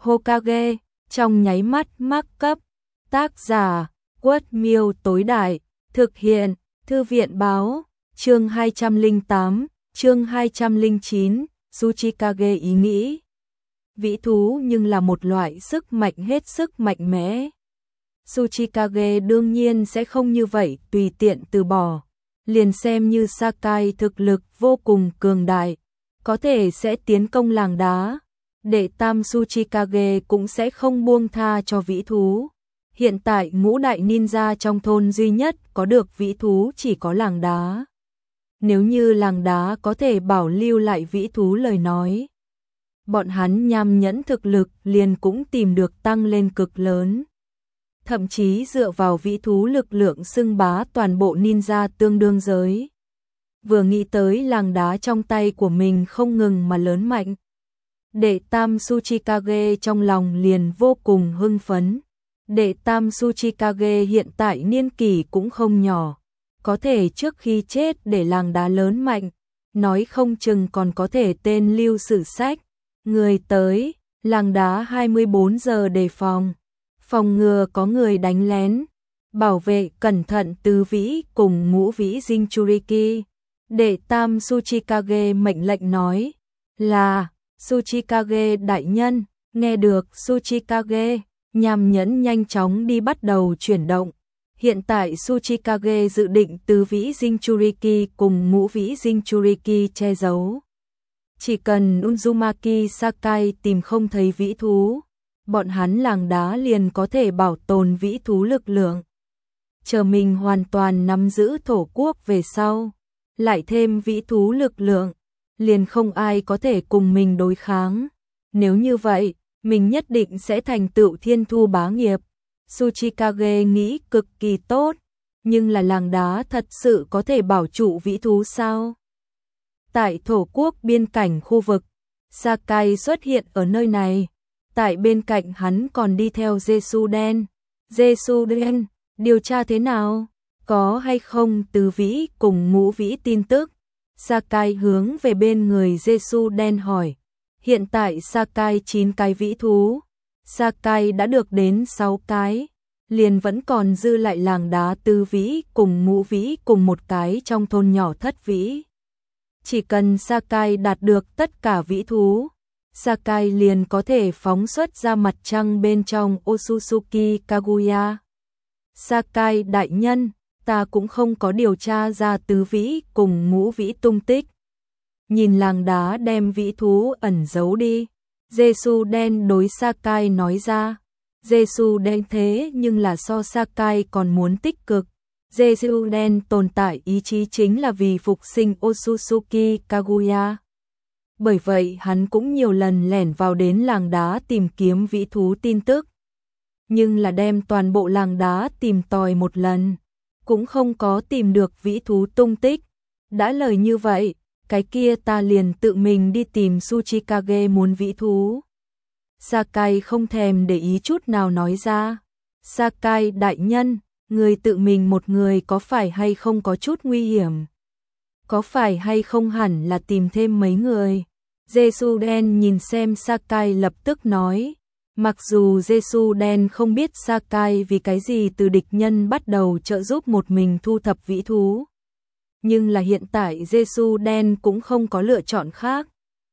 Hokage, trong nháy mắt mắc cấp. Tác giả, Quất Miêu tối đại, thực hiện, Thư viện báo, chương 208, chương 209, Tsuchikage ý nghĩ. Vĩ thú nhưng là một loại sức mạnh hết sức mạnh mẽ. Tsuchikage đương nhiên sẽ không như vậy tùy tiện từ bỏ. Liền xem như Sakai thực lực vô cùng cường đại, có thể sẽ tiến công làng đá. Đệ tam Tsuchikage cũng sẽ không buông tha cho vĩ thú. Hiện tại ngũ đại ninja trong thôn duy nhất có được vĩ thú chỉ có làng đá. Nếu như làng đá có thể bảo lưu lại vĩ thú lời nói, bọn hắn nham nhẫn thực lực liền cũng tìm được tăng lên cực lớn. Thậm chí dựa vào vĩ thú lực lượng xưng bá toàn bộ ninja tương đương giới. Vừa nghĩ tới làng đá trong tay của mình không ngừng mà lớn mạnh, đệ tam Tsuchikage trong lòng liền vô cùng hưng phấn. Đệ tam Tsuchikage hiện tại niên kỷ cũng không nhỏ, có thể trước khi chết để làng đá lớn mạnh, nói không chừng còn có thể tên lưu sử sách. Người tới, làng đá 24 giờ đề phòng, phòng ngừa có người đánh lén, bảo vệ cẩn thận tứ vĩ cùng ngũ vĩ Jinchuriki. Đệ tam Tsuchikage mệnh lệnh nói là Tsuchikage đại nhân. Nghe được Tsuchikage, nham nhẫn nhanh chóng đi bắt đầu chuyển động. Hiện tại Tsuchikage dự định tứ vĩ Jinchuriki cùng ngũ vĩ Jinchuriki che giấu. Chỉ cần Uzumaki Sakai tìm không thấy vĩ thú, bọn hắn làng đá liền có thể bảo tồn vĩ thú lực lượng. Chờ mình hoàn toàn nắm giữ thổ quốc về sau, lại thêm vĩ thú lực lượng, liền không ai có thể cùng mình đối kháng. Nếu như vậy, mình nhất định sẽ thành tựu thiên thu bá nghiệp. Tsuchikage nghĩ cực kỳ tốt, nhưng là làng đá thật sự có thể bảo trụ vĩ thú sao? Tại thổ quốc biên cảnh khu vực, Sakai xuất hiện ở nơi này. Tại bên cạnh hắn còn đi theo Jesuden. Jesuden, điều tra thế nào? Có hay không tứ vĩ cùng ngũ vĩ tin tức? Sakai hướng về bên người Jesuden hỏi. Hiện tại Sakai 9 cái vĩ thú, Sakai đã được đến 6 cái, liền vẫn còn dư lại làng đá tứ vĩ cùng ngũ vĩ cùng một cái trong thôn nhỏ thất vĩ. Chỉ cần Sakai đạt được tất cả vĩ thú, Sakai liền có thể phóng xuất ra mặt trăng bên trong Otsutsuki Kaguya. Sakai đại nhân, ta cũng không có điều tra ra tứ vĩ cùng ngũ vĩ tung tích. Nhìn làng đá đem vĩ thú ẩn giấu đi, Jesuden đối Sakai nói ra. Jesuden thế nhưng là so Sakai còn muốn tích cực. Jesuden tồn tại ý chí chính là vì phục sinh Otsutsuki Kaguya. Bởi vậy hắn cũng nhiều lần lẻn vào đến làng đá tìm kiếm vĩ thú tin tức. Nhưng là đem toàn bộ làng đá tìm tòi một lần, cũng không có tìm được vĩ thú tung tích. Đã lời như vậy, cái kia ta liền tự mình đi tìm Tsuchikage muốn vĩ thú. Sakai không thèm để ý chút nào nói ra. Sakai đại nhân, người tự mình một người có phải hay không có chút nguy hiểm? Có phải hay không hẳn là tìm thêm mấy người? Jesuden nhìn xem Sakai lập tức nói. Mặc dù Jesuden không biết Sakai vì cái gì từ địch nhân bắt đầu trợ giúp một mình thu thập vĩ thú, nhưng là hiện tại Jesuden cũng không có lựa chọn khác.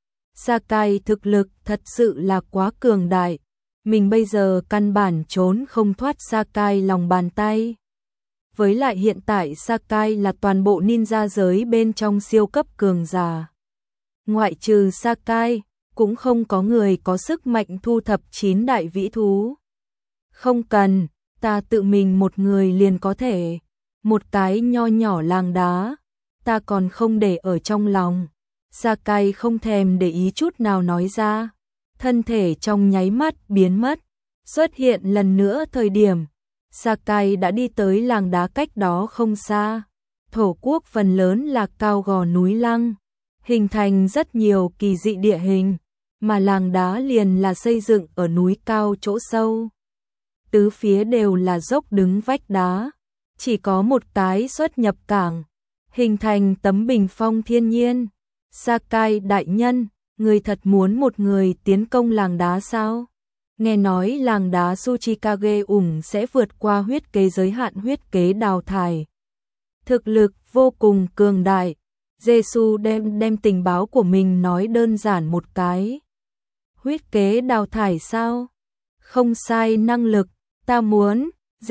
Sakai thực lực thật sự là quá cường đại, mình bây giờ căn bản trốn không thoát Sakai lòng bàn tay. Với lại hiện tại Sakai là toàn bộ ninja giới bên trong siêu cấp cường giả. Ngoại trừ Sakai, cũng không có người có sức mạnh thu thập 9 đại vĩ thú. Không cần, ta tự mình một người liền có thể. Một cái nho nhỏ làng đá, ta còn không để ở trong lòng. Sakai không thèm để ý chút nào nói ra. Thân thể trong nháy mắt biến mất. Xuất hiện lần nữa thời điểm, Sakai đã đi tới làng đá cách đó không xa. Thổ quốc phần lớn là cao gò núi lăng, hình thành rất nhiều kỳ dị địa hình, mà làng đá liền là xây dựng ở núi cao chỗ sâu. Tứ phía đều là dốc đứng vách đá, chỉ có một cái xuất nhập cảng, hình thành tấm bình phong thiên nhiên. Sakai đại nhân, người thật muốn một người tiến công làng đá sao? Nghe nói làng đá Tsuchikage sẽ vượt qua huyết kế giới hạn huyết kế đào thải. Thực lực vô cùng cường đại. Jesu đem tình báo của mình nói đơn giản một cái. Huyết kế đào thải sao? Không sai, năng lực, ta muốn.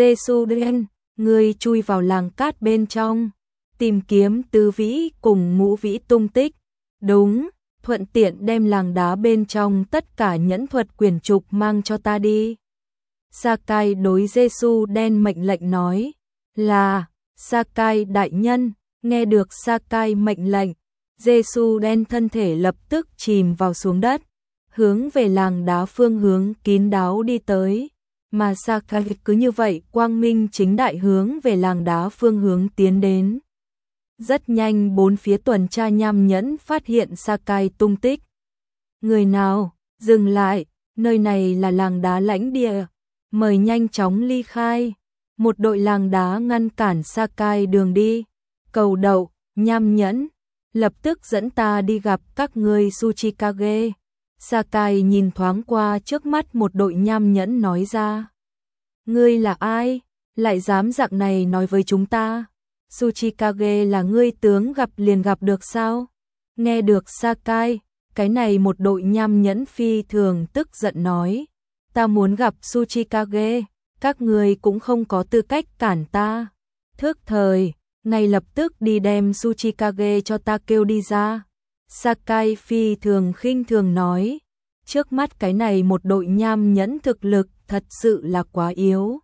Jesu ngươi chui vào làng cát bên trong, tìm kiếm Tứ Vĩ cùng Ngũ Vĩ tung tích. Đúng, thuận tiện đem làng đá bên trong tất cả nhẫn thuật quyển trục mang cho ta đi. Sakai đối Jesu đen mệnh lệnh nói. Là, Sakai đại nhân. Nghe được Sakai mệnh lệnh, Jesu đen thân thể lập tức chìm vào xuống đất, hướng về làng đá phương hướng kín đáo đi tới. Mà Sakai cứ như vậy quang minh chính đại hướng về làng đá phương hướng tiến đến. Rất nhanh bốn phía tuần tra nham nhẫn phát hiện Sakai tung tích. Người nào, dừng lại, nơi này là làng đá lãnh địa, mời nhanh chóng ly khai. Một đội làng đá ngăn cản Sakai đường đi. Cầu đậu, nham nhẫn, lập tức dẫn ta đi gặp các ngươi Tsuchikage. Sakai nhìn thoáng qua trước mắt một đội nham nhẫn nói ra. Ngươi là ai? Lại dám dạng này nói với chúng ta? Tsuchikage là ngươi tướng gặp liền gặp được sao? Nghe được Sakai, cái này một đội nham nhẫn phi thường tức giận nói. Ta muốn gặp Tsuchikage, các ngươi cũng không có tư cách cản ta. Thước thời, ngay lập tức đi đem Tsuchikage cho ta kêu đi ra. Sakai phi thường khinh thường nói. Trước mắt cái này một đội nham nhẫn thực lực thật sự là quá yếu.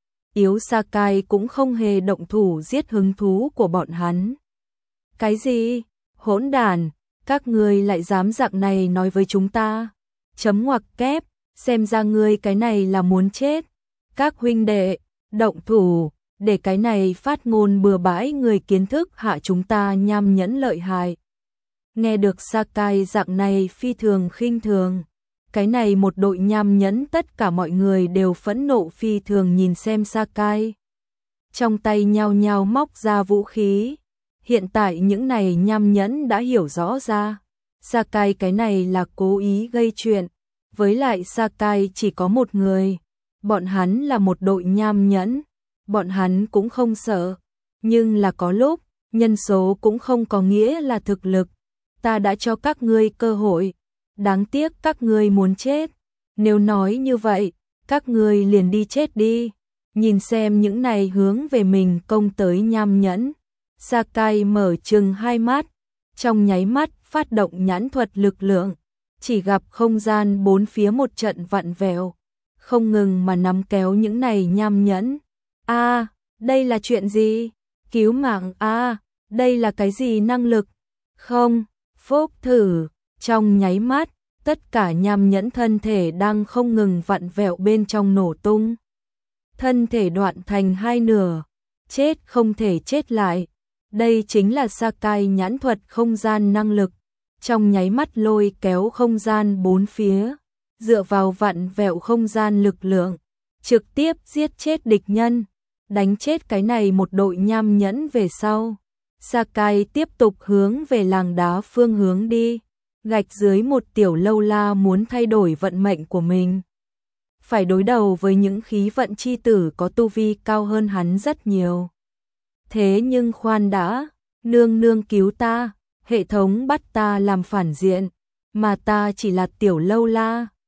Yếu Sakai cũng không hề động thủ giết hứng thú của bọn hắn. Cái gì? Hỗn đản, các ngươi lại dám dạng này nói với chúng ta. Chấm ngoặc kép, xem ra ngươi cái này là muốn chết. Các huynh đệ, động thủ, để cái này phát ngôn bừa bãi người kiến thức hạ chúng ta nham nhẫn lợi hại. Nghe được Sakai dạng này phi thường khinh thường. Cái này một đội nham nhẫn tất cả mọi người đều phẫn nộ phi thường nhìn xem Sakai. Trong tay nhao nhao móc ra vũ khí. Hiện tại những này nham nhẫn đã hiểu rõ ra. Sakai cái này là cố ý gây chuyện. Với lại Sakai chỉ có một người. Bọn hắn là một đội nham nhẫn. Bọn hắn cũng không sợ. Nhưng là có lúc, nhân số cũng không có nghĩa là thực lực. Ta đã cho các ngươi cơ hội. Đáng tiếc các ngươi muốn chết. Nếu nói như vậy, các ngươi liền đi chết đi. Nhìn xem những này hướng về mình công tới nham nhẫn. Sakai mở trừng hai mắt. Trong nháy mắt phát động nhãn thuật lực lượng. Chỉ gặp không gian bốn phía một trận vặn vẹo. Không ngừng mà nắm kéo những này nham nhẫn. A, đây là chuyện gì? Cứu mạng a, đây là cái gì năng lực? Không, phốc thử. Trong nháy mắt, tất cả nham nhẫn thân thể đang không ngừng vặn vẹo bên trong nổ tung. Thân thể đoạn thành hai nửa, chết không thể chết lại. Đây chính là Sakai nhãn thuật không gian năng lực. Trong nháy mắt lôi kéo không gian bốn phía, dựa vào vặn vẹo không gian lực lượng, trực tiếp giết chết địch nhân, đánh chết cái này một đội nham nhẫn về sau. Sakai tiếp tục hướng về làng đá phương hướng đi. Gạch dưới một tiểu lâu la muốn thay đổi vận mệnh của mình. Phải đối đầu với những khí vận chi tử có tu vi cao hơn hắn rất nhiều. Thế nhưng khoan đã, nương nương cứu ta, hệ thống bắt ta làm phản diện, mà ta chỉ là tiểu lâu la.